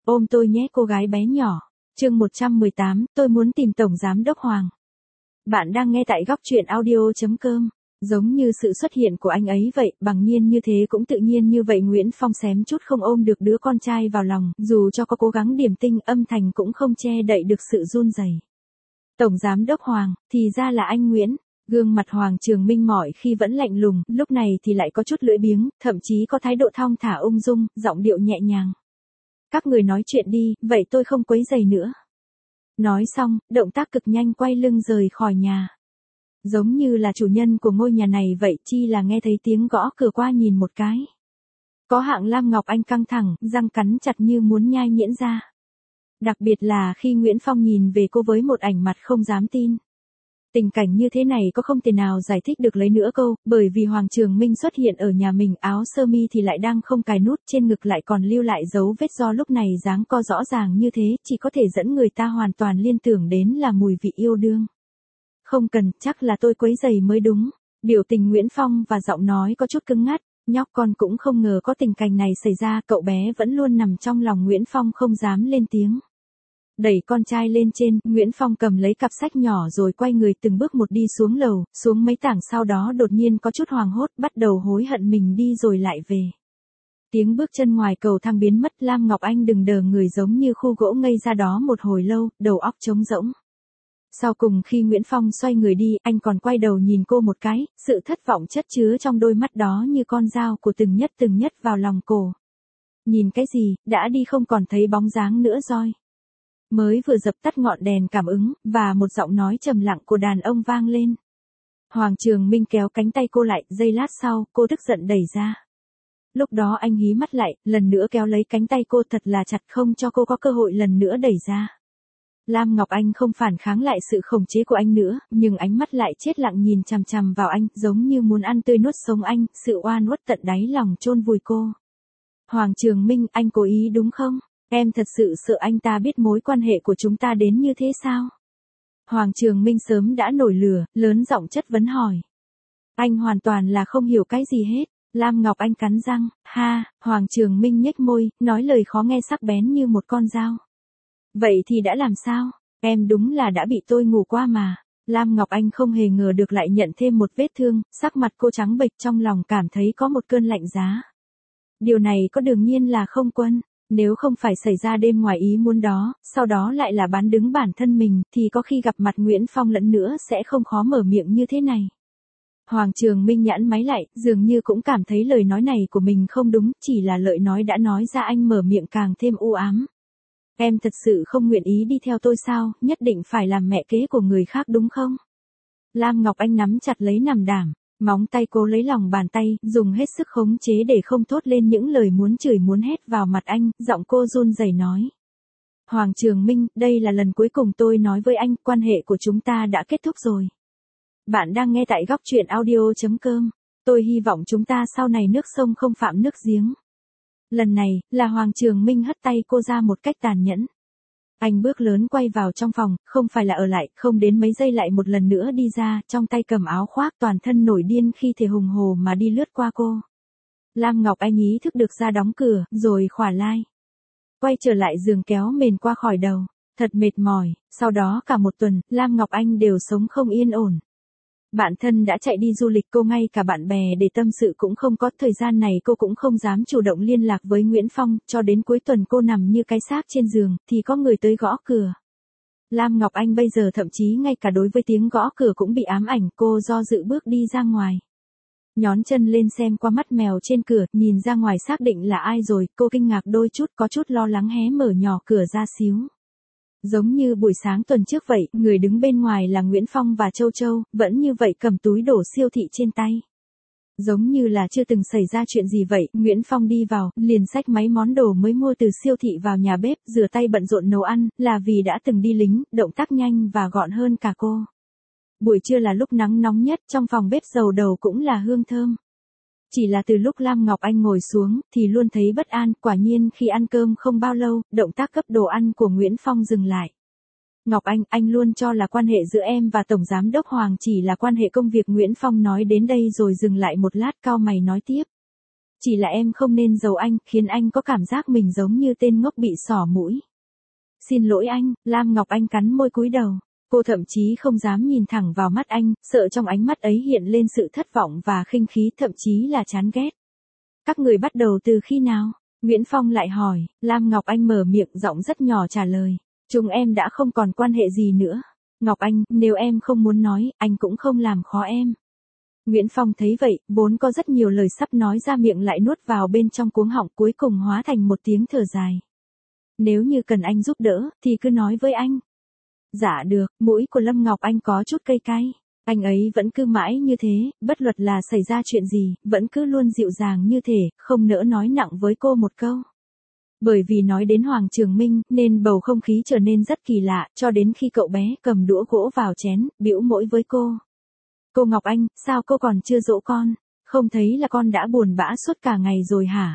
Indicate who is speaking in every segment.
Speaker 1: Ôm tôi nhé cô gái bé nhỏ. Chương 118, tôi muốn tìm Tổng Giám đốc Hoàng. Bạn đang nghe tại góc truyện audio.com. Giống như sự xuất hiện của anh ấy vậy, bằng nhiên như thế cũng tự nhiên như vậy. Nguyễn Phong xém chút không ôm được đứa con trai vào lòng, dù cho có cố gắng điềm tinh, âm thanh cũng không che đậy được sự run rẩy. Tổng Giám đốc Hoàng, thì ra là anh Nguyễn. Gương mặt Hoàng Trường Minh mọi khi vẫn lạnh lùng, lúc này thì lại có chút lưỡi biếng, thậm chí có thái độ thong thả ung dung, giọng điệu nhẹ nhàng. Các người nói chuyện đi, vậy tôi không quấy rầy nữa. Nói xong, động tác cực nhanh quay lưng rời khỏi nhà. Giống như là chủ nhân của ngôi nhà này vậy, chi là nghe thấy tiếng gõ cửa qua nhìn một cái. Có hạng Lam Ngọc Anh căng thẳng, răng cắn chặt như muốn nhai nhẽn ra. Đặc biệt là khi Nguyễn Phong nhìn về cô với một ảnh mặt không dám tin. Tình cảnh như thế này có không thể nào giải thích được lấy nữa câu, bởi vì Hoàng Trường Minh xuất hiện ở nhà mình, áo sơ mi thì lại đang không cài nút, trên ngực lại còn lưu lại dấu vết do lúc này dáng co rõ ràng như thế, chỉ có thể dẫn người ta hoàn toàn liên tưởng đến là mùi vị yêu đương. Không cần, chắc là tôi quấy rầy mới đúng. Biểu tình Nguyễn Phong và giọng nói có chút cứng ngắt, nhóc con cũng không ngờ có tình cảnh này xảy ra, cậu bé vẫn luôn nằm trong lòng Nguyễn Phong không dám lên tiếng. Đẩy con trai lên trên, Nguyễn Phong cầm lấy cặp sách nhỏ rồi quay người từng bước một đi xuống lầu, xuống mấy tảng sau đó đột nhiên có chút hoảng hốt, bắt đầu hối hận mình đi rồi lại về. Tiếng bước chân ngoài cầu thang biến mất, Lam Ngọc Anh đừng đờ người giống như khu gỗ ngây ra đó một hồi lâu, đầu óc trống rỗng. Sau cùng khi Nguyễn Phong xoay người đi, anh còn quay đầu nhìn cô một cái, sự thất vọng chất chứa trong đôi mắt đó như con dao của từng nhất vào lòng cổ. Nhìn cái gì, đã đi không còn thấy bóng dáng nữa rồi. Mới vừa dập tắt ngọn đèn cảm ứng, và một giọng nói trầm lặng của đàn ông vang lên. Hoàng Trường Minh kéo cánh tay cô lại, giây lát sau, cô tức giận đẩy ra. Lúc đó anh hí mắt lại, lần nữa kéo lấy cánh tay cô thật là chặt không cho cô có cơ hội lần nữa đẩy ra. Lam Ngọc Anh không phản kháng lại sự khống chế của anh nữa, nhưng ánh mắt lại chết lặng nhìn chằm chằm vào anh, giống như muốn ăn tươi nuốt sống anh, sự oan uất tận đáy lòng chôn vùi cô. Hoàng Trường Minh, anh cố ý đúng không? Em thật sự sợ anh ta biết mối quan hệ của chúng ta đến như thế sao? Hoàng Trường Minh sớm đã nổi lửa, lớn giọng chất vấn hỏi. Anh hoàn toàn là không hiểu cái gì hết. Lam Ngọc Anh cắn răng, ha, Hoàng Trường Minh nhếch môi, nói lời khó nghe sắc bén như một con dao. Vậy thì đã làm sao? Em đúng là đã bị tôi ngủ qua mà. Lam Ngọc Anh không hề ngờ được lại nhận thêm một vết thương, sắc mặt cô trắng bệch, trong lòng cảm thấy có một cơn lạnh giá. Điều này có đương nhiên là không Quân. Nếu không phải xảy ra đêm ngoài ý muốn đó, sau đó lại là bán đứng bản thân mình, thì có khi gặp mặt Nguyễn Phong lẫn nữa sẽ không khó mở miệng như thế này. Hoàng Trường Minh nhãn máy lại, dường như cũng cảm thấy lời nói này của mình không đúng, chỉ là lời nói đã nói ra anh mở miệng càng thêm u ám. Em thật sự không nguyện ý đi theo tôi sao, nhất định phải làm mẹ kế của người khác đúng không? Lam Ngọc Anh nắm chặt lấy nằm đàm. Móng tay cô lấy lòng bàn tay, dùng hết sức khống chế để không thốt lên những lời muốn chửi muốn hét vào mặt anh, giọng cô run rẩy nói. Hoàng Trường Minh, đây là lần cuối cùng tôi nói với anh, quan hệ của chúng ta đã kết thúc rồi. Bạn đang nghe tại góc truyện audio.com. Tôi hy vọng chúng ta sau này nước sông không phạm nước giếng. Lần này, là Hoàng Trường Minh hất tay cô ra một cách tàn nhẫn. Anh bước lớn quay vào trong phòng, không phải là ở lại, không đến mấy giây lại một lần nữa đi ra, trong tay cầm áo khoác, toàn thân nổi điên khi thể hùng hồ mà đi lướt qua cô. Lam Ngọc Anh ý thức được ra đóng cửa, rồi khỏa lai. Quay trở lại giường kéo mền qua khỏi đầu, thật mệt mỏi, sau đó cả một tuần, Lam Ngọc Anh đều sống không yên ổn. Bạn thân đã chạy đi du lịch, cô ngay cả bạn bè để tâm sự cũng không có, thời gian này cô cũng không dám chủ động liên lạc với Nguyễn Phong, cho đến cuối tuần cô nằm như cái xác trên giường, thì có người tới gõ cửa. Lam Ngọc Anh bây giờ thậm chí ngay cả đối với tiếng gõ cửa cũng bị ám ảnh, cô do dự bước đi ra ngoài. Nhón chân lên xem qua mắt mèo trên cửa, nhìn ra ngoài xác định là ai rồi, cô kinh ngạc đôi chút, có chút lo lắng hé mở nhỏ cửa ra xíu. Giống như buổi sáng tuần trước vậy, người đứng bên ngoài là Nguyễn Phong và Châu Châu, vẫn như vậy cầm túi đổ siêu thị trên tay. Giống như là chưa từng xảy ra chuyện gì vậy, Nguyễn Phong đi vào, liền xách mấy món đồ mới mua từ siêu thị vào nhà bếp, rửa tay bận rộn nấu ăn, là vì đã từng đi lính, động tác nhanh và gọn hơn cả cô. Buổi trưa là lúc nắng nóng nhất, trong phòng bếp dầu đầu cũng là hương thơm. Chỉ là từ lúc Lam Ngọc Anh ngồi xuống, thì luôn thấy bất an, quả nhiên khi ăn cơm không bao lâu, động tác cấp đồ ăn của Nguyễn Phong dừng lại. Ngọc anh luôn cho là quan hệ giữa em và Tổng Giám đốc Hoàng chỉ là quan hệ công việc. Nguyễn Phong nói đến đây rồi dừng lại một lát, cau mày nói tiếp. Chỉ là em không nên giấu anh, khiến anh có cảm giác mình giống như tên ngốc bị xỏ mũi. Xin lỗi anh, Lam Ngọc Anh cắn môi cúi đầu. Cô thậm chí không dám nhìn thẳng vào mắt anh, sợ trong ánh mắt ấy hiện lên sự thất vọng và khinh khí, thậm chí là chán ghét. Các người bắt đầu từ khi nào? Nguyễn Phong lại hỏi. Lam Ngọc Anh mở miệng, giọng rất nhỏ trả lời. Chúng em đã không còn quan hệ gì nữa. Ngọc Anh, nếu em không muốn nói, anh cũng không làm khó em. Nguyễn Phong thấy vậy, vốn có rất nhiều lời sắp nói ra miệng lại nuốt vào bên trong cuống họng, cuối cùng hóa thành một tiếng thở dài. Nếu như cần anh giúp đỡ, thì cứ nói với anh. Dạ được, mũi của Lâm Ngọc Anh có chút cay cay. Anh ấy vẫn cứ mãi như thế, bất luận là xảy ra chuyện gì, vẫn cứ luôn dịu dàng như thể, không nỡ nói nặng với cô một câu. Bởi vì nói đến Hoàng Trường Minh, nên bầu không khí trở nên rất kỳ lạ, cho đến khi cậu bé cầm đũa gỗ vào chén, bĩu môi với cô. Cô Ngọc Anh, sao cô còn chưa dỗ con? Không thấy là con đã buồn bã suốt cả ngày rồi hả?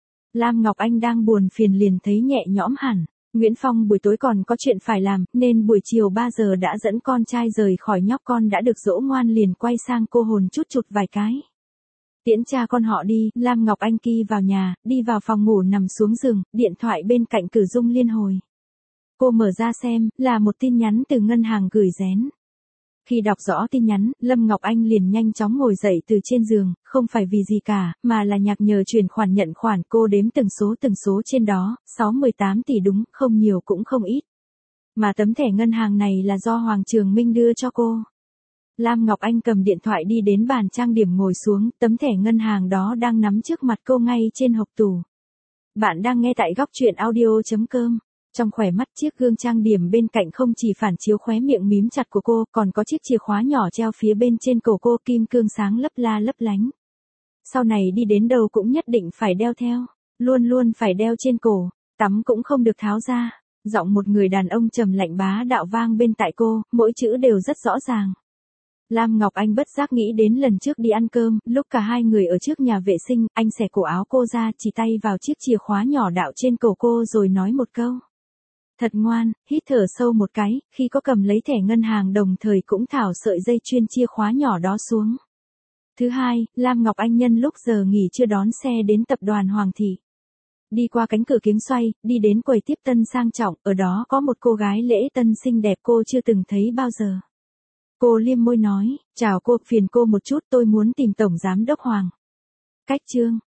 Speaker 1: Lam Ngọc Anh đang buồn phiền liền thấy nhẹ nhõm hẳn. Nguyễn Phong buổi tối còn có chuyện phải làm, nên buổi chiều 3 giờ đã dẫn con trai rời khỏi, nhóc con đã được dỗ ngoan liền quay sang cô hồn chút chụt vài cái. Tiễn cha con họ đi, Lam Ngọc Anh kỳ vào nhà, đi vào phòng ngủ nằm xuống giường, điện thoại bên cạnh cử rung liên hồi. Cô mở ra xem, là một tin nhắn từ ngân hàng gửi đến. Khi đọc rõ tin nhắn, Lâm Ngọc Anh liền nhanh chóng ngồi dậy từ trên giường, không phải vì gì cả, mà là nhạc nhờ chuyển khoản nhận khoản. Cô đếm từng số trên đó, 18 tỷ đúng, không nhiều cũng không ít. Mà tấm thẻ ngân hàng này là do Hoàng Trường Minh đưa cho cô. Lam Ngọc Anh cầm điện thoại đi đến bàn trang điểm ngồi xuống, tấm thẻ ngân hàng đó đang nắm trước mặt cô ngay trên hộc tủ. Bạn đang nghe tại góc truyện audio.com. Trong khóe mắt, chiếc gương trang điểm bên cạnh không chỉ phản chiếu khóe miệng mím chặt của cô, còn có chiếc chìa khóa nhỏ treo phía bên trên cổ cô, kim cương sáng lấp la lấp lánh. Sau này đi đến đâu cũng nhất định phải đeo theo, luôn luôn phải đeo trên cổ, tắm cũng không được tháo ra. Giọng một người đàn ông trầm lạnh bá đạo vang bên tai cô, mỗi chữ đều rất rõ ràng. Lam Ngọc Anh bất giác nghĩ đến lần trước đi ăn cơm, lúc cả hai người ở trước nhà vệ sinh, anh xẻ cổ áo cô ra, chỉ tay vào chiếc chìa khóa nhỏ đạo trên cổ cô rồi nói một câu. Thật ngoan, hít thở sâu một cái, khi có cầm lấy thẻ ngân hàng đồng thời cũng tháo sợi dây chuyền chìa khóa nhỏ đó xuống. Thứ hai, Lam Ngọc Anh nhân lúc giờ nghỉ chưa đón xe đến tập đoàn Hoàng Thị. Đi qua cánh cửa kính xoay, đi đến quầy tiếp tân sang trọng, ở đó có một cô gái lễ tân xinh đẹp cô chưa từng thấy bao giờ. Cô liêm môi nói, chào cô, phiền cô một chút, tôi muốn tìm Tổng Giám đốc Hoàng. Cách chương